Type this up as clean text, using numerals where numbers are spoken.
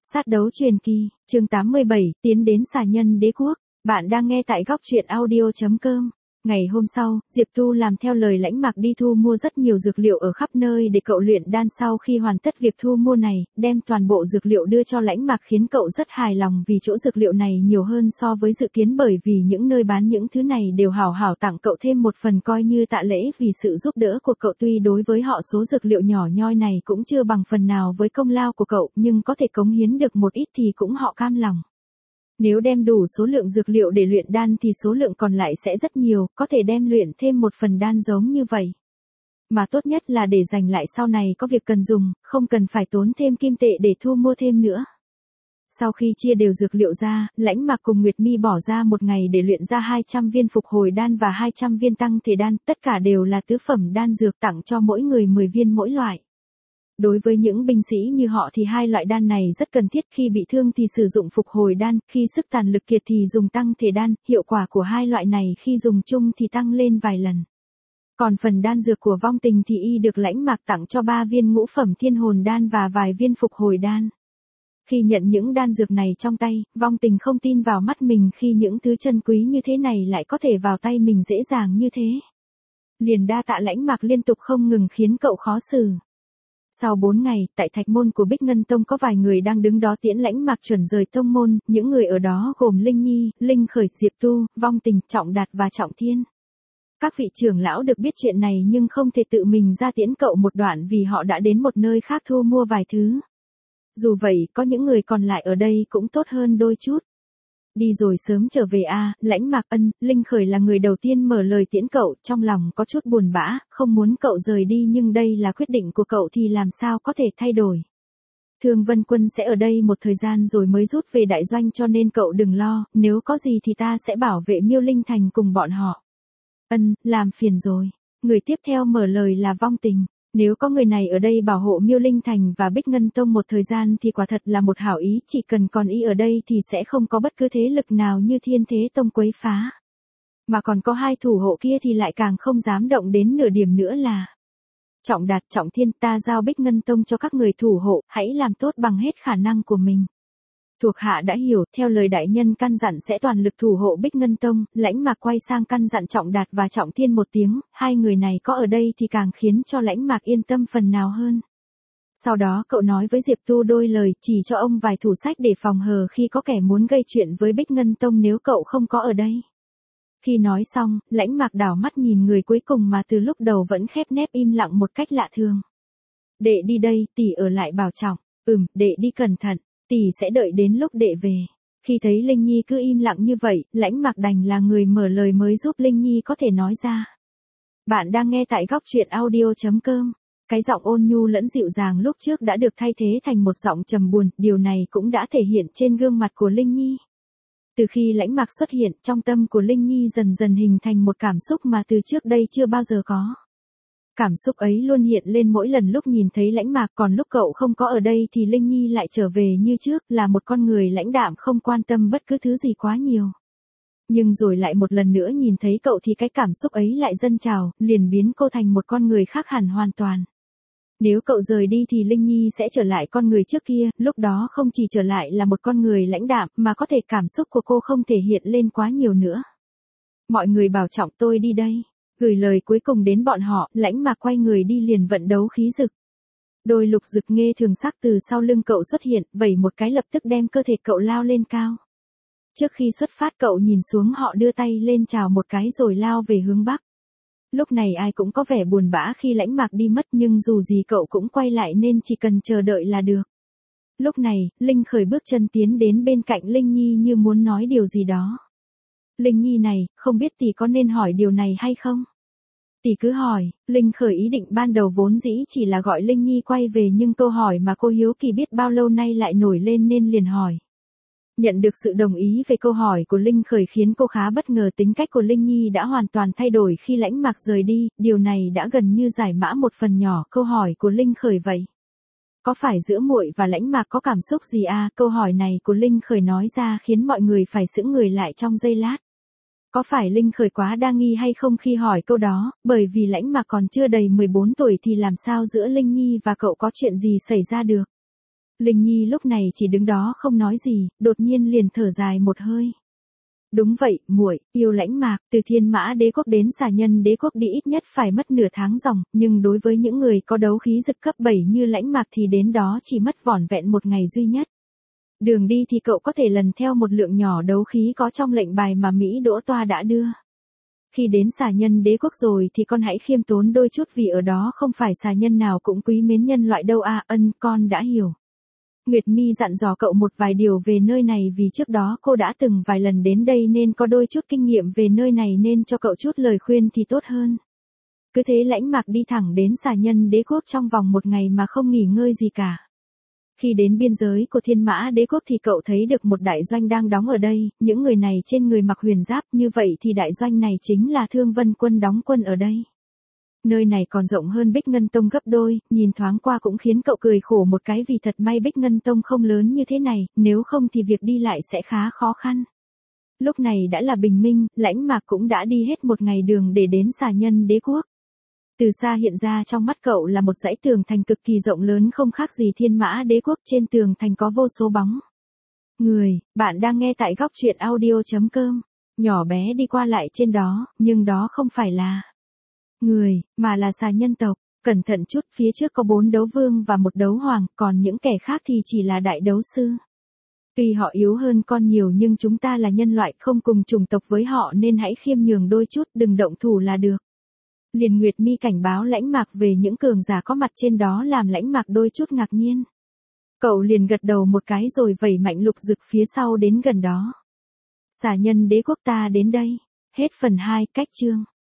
Sát đấu truyền kỳ, chương 87, tiến đến xà nhân đế quốc. Bạn đang nghe tại góc truyện audio.com. Ngày hôm sau, Diệp Tu làm theo lời Lãnh Mạc đi thu mua rất nhiều dược liệu ở khắp nơi để cậu luyện đan. Sau khi hoàn tất việc thu mua này, đem toàn bộ dược liệu đưa cho Lãnh Mạc khiến cậu rất hài lòng vì chỗ dược liệu này nhiều hơn so với dự kiến, bởi vì những nơi bán những thứ này đều hảo hảo tặng cậu thêm một phần coi như tạ lễ vì sự giúp đỡ của cậu. Tuy đối với họ số dược liệu nhỏ nhoi này cũng chưa bằng phần nào với công lao của cậu, nhưng có thể cống hiến được một ít thì cũng họ cam lòng. Nếu đem đủ số lượng dược liệu để luyện đan thì số lượng còn lại sẽ rất nhiều, có thể đem luyện thêm một phần đan giống như vậy. Mà tốt nhất là để dành lại sau này có việc cần dùng, không cần phải tốn thêm kim tệ để thu mua thêm nữa. Sau khi chia đều dược liệu ra, Lãnh Mạc cùng Nguyệt Mi bỏ ra một ngày để luyện ra 200 viên phục hồi đan và 200 viên tăng thể đan, tất cả đều là tứ phẩm đan dược, tặng cho mỗi người 10 viên mỗi loại. Đối với những binh sĩ như họ thì hai loại đan này rất cần thiết, khi bị thương thì sử dụng phục hồi đan, khi sức tàn lực kiệt thì dùng tăng thể đan, hiệu quả của hai loại này khi dùng chung thì tăng lên vài lần. Còn phần đan dược của Vong Tình thì y được Lãnh Mạc tặng cho 3 viên ngũ phẩm thiên hồn đan và vài viên phục hồi đan. Khi nhận những đan dược này trong tay, Vong Tình không tin vào mắt mình khi những thứ chân quý như thế này lại có thể vào tay mình dễ dàng như thế. Liền đa tạ Lãnh Mạc liên tục không ngừng khiến cậu khó xử. Sau 4 ngày, tại Thạch Môn của Bích Ngân Tông có vài người đang đứng đó tiễn Lãnh Mạc chuẩn rời tông môn, những người ở đó gồm Linh Nhi, Linh Khởi, Diệp Tu, Vong Tình, Trọng Đạt và Trọng Thiên. Các vị trưởng lão được biết chuyện này nhưng không thể tự mình ra tiễn cậu một đoạn vì họ đã đến một nơi khác thu mua vài thứ. Dù vậy, có những người còn lại ở đây cũng tốt hơn đôi chút. Đi rồi sớm trở về a. Lãnh Mạc ân. Linh Khởi là người đầu tiên mở lời tiễn cậu, trong lòng có chút buồn bã, không muốn cậu rời đi nhưng đây là quyết định của cậu thì làm sao có thể thay đổi. Thương Vân Quân sẽ ở đây một thời gian rồi mới rút về đại doanh, cho nên cậu đừng lo, nếu có gì thì ta sẽ bảo vệ Miêu Linh Thành cùng bọn họ. Ân, làm phiền rồi. Người tiếp theo mở lời là Vong Tình. Nếu có người này ở đây bảo hộ Miêu Linh Thành và Bích Ngân Tông một thời gian thì quả thật là một hảo ý, chỉ cần còn y ở đây thì sẽ không có bất cứ thế lực nào như Thiên Thế Tông quấy phá. Mà còn có hai thủ hộ kia thì lại càng không dám động đến nửa điểm nữa là. Trọng Đạt, Trọng Thiên, ta giao Bích Ngân Tông cho các người thủ hộ, hãy làm tốt bằng hết khả năng của mình. Thuộc hạ đã hiểu, theo lời đại nhân căn dặn sẽ toàn lực thủ hộ Bích Ngân Tông. Lãnh Mạc quay sang căn dặn Trọng Đạt và Trọng Thiên một tiếng, hai người này có ở đây thì càng khiến cho Lãnh Mạc yên tâm phần nào hơn. Sau đó cậu nói với Diệp Tu đôi lời, chỉ cho ông vài thủ sách để phòng hờ khi có kẻ muốn gây chuyện với Bích Ngân Tông nếu cậu không có ở đây. Khi nói xong, Lãnh Mạc đảo mắt nhìn người cuối cùng mà từ lúc đầu vẫn khép nép im lặng một cách lạ thường. Đệ đi đây, tỷ ở lại bảo trọng. Đệ đi cẩn thận. Tỷ sẽ đợi đến lúc đệ về. Khi thấy Linh Nhi cứ im lặng như vậy, Lãnh Mạc đành là người mở lời mới giúp Linh Nhi có thể nói ra. Bạn đang nghe tại góc truyện audio.com. Cái giọng ôn nhu lẫn dịu dàng lúc trước đã được thay thế thành một giọng trầm buồn, điều này cũng đã thể hiện trên gương mặt của Linh Nhi. Từ khi Lãnh Mạc xuất hiện, trong tâm của Linh Nhi dần dần hình thành một cảm xúc mà từ trước đây chưa bao giờ có. Cảm xúc ấy luôn hiện lên mỗi lần lúc nhìn thấy Lãnh Mạc, còn lúc cậu không có ở đây thì Linh Nhi lại trở về như trước, là một con người lãnh đạm không quan tâm bất cứ thứ gì quá nhiều. Nhưng rồi lại một lần nữa nhìn thấy cậu thì cái cảm xúc ấy lại dâng trào, liền biến cô thành một con người khác hẳn hoàn toàn. Nếu cậu rời đi thì Linh Nhi sẽ trở lại con người trước kia, lúc đó không chỉ trở lại là một con người lãnh đạm mà có thể cảm xúc của cô không thể hiện lên quá nhiều nữa. Mọi người bảo trọng, tôi đi đây. Gửi lời cuối cùng đến bọn họ, Lãnh Mạc quay người đi liền vận đấu khí dực. Đôi lục dực nghe thường sắc từ sau lưng cậu xuất hiện, vẩy một cái lập tức đem cơ thể cậu lao lên cao. Trước khi xuất phát cậu nhìn xuống họ đưa tay lên chào một cái rồi lao về hướng bắc. Lúc này ai cũng có vẻ buồn bã khi Lãnh Mạc đi mất nhưng dù gì cậu cũng quay lại nên chỉ cần chờ đợi là được. Lúc này, Linh Khởi bước chân tiến đến bên cạnh Linh Nhi như muốn nói điều gì đó. Linh Nhi này, không biết tỷ có nên hỏi điều này hay không? Tỷ cứ hỏi. Linh Khởi ý định ban đầu vốn dĩ chỉ là gọi Linh Nhi quay về nhưng câu hỏi mà cô hiếu kỳ biết bao lâu nay lại nổi lên nên liền hỏi. Nhận được sự đồng ý về câu hỏi của Linh Khởi khiến cô khá bất ngờ, tính cách của Linh Nhi đã hoàn toàn thay đổi khi Lãnh Mạc rời đi, điều này đã gần như giải mã một phần nhỏ câu hỏi của Linh Khởi vậy. Có phải giữa muội và Lãnh Mạc có cảm xúc gì à? Câu hỏi này của Linh Khởi nói ra khiến mọi người phải sững người lại trong giây lát. Có phải Linh Khởi quá đa nghi hay không khi hỏi câu đó, bởi vì Lãnh Mạc còn chưa đầy 14 tuổi thì làm sao giữa Linh Nhi và cậu có chuyện gì xảy ra được. Linh Nhi lúc này chỉ đứng đó không nói gì, đột nhiên liền thở dài một hơi. Đúng vậy, muội, yêu Lãnh Mạc, từ Thiên Mã Đế quốc đến Xà Nhân Đế quốc đi ít nhất phải mất nửa tháng ròng, nhưng đối với những người có đấu khí dực cấp 7 như Lãnh Mạc thì đến đó chỉ mất vỏn vẹn một ngày duy nhất. Đường đi thì cậu có thể lần theo một lượng nhỏ đấu khí có trong lệnh bài mà Mỹ Đỗ Toa đã đưa. Khi đến Xà Nhân Đế quốc rồi thì con hãy khiêm tốn đôi chút vì ở đó không phải xà nhân nào cũng quý mến nhân loại đâu à. Ân, con đã hiểu. Nguyệt Mi dặn dò cậu một vài điều về nơi này vì trước đó cô đã từng vài lần đến đây nên có đôi chút kinh nghiệm về nơi này nên cho cậu chút lời khuyên thì tốt hơn. Cứ thế Lãnh Mạc đi thẳng đến Xà Nhân Đế quốc trong vòng một ngày mà không nghỉ ngơi gì cả. Khi đến biên giới của Thiên Mã Đế quốc thì cậu thấy được một đại doanh đang đóng ở đây, những người này trên người mặc huyền giáp, như vậy thì đại doanh này chính là Thương Vân quân đóng quân ở đây. Nơi này còn rộng hơn Bích Ngân Tông gấp đôi, nhìn thoáng qua cũng khiến cậu cười khổ một cái vì thật may Bích Ngân Tông không lớn như thế này, nếu không thì việc đi lại sẽ khá khó khăn. Lúc này đã là bình minh, Lãnh Mạc cũng đã đi hết một ngày đường để đến Xà Nhân Đế quốc. Từ xa hiện ra trong mắt cậu là một dãy tường thành cực kỳ rộng lớn không khác gì Thiên Mã Đế quốc, trên tường thành có vô số bóng người. Bạn đang nghe tại góc truyện audio.com. Nhỏ bé đi qua lại trên đó, nhưng đó không phải là người, mà là xà nhân tộc. Cẩn thận chút, phía trước có 4 đấu vương và 1 đấu hoàng, còn những kẻ khác thì chỉ là đại đấu sư. Tuy họ yếu hơn con nhiều nhưng chúng ta là nhân loại không cùng chủng tộc với họ nên hãy khiêm nhường đôi chút, đừng động thủ là được. Liền Nguyệt Mi cảnh báo Lãnh Mạc về những cường giả có mặt trên đó làm Lãnh Mạc đôi chút ngạc nhiên. Cậu liền gật đầu một cái rồi vẩy mạnh lục dực phía sau đến gần đó. Xà Nhân Đế quốc ta đến đây. Hết phần 2, cách chương.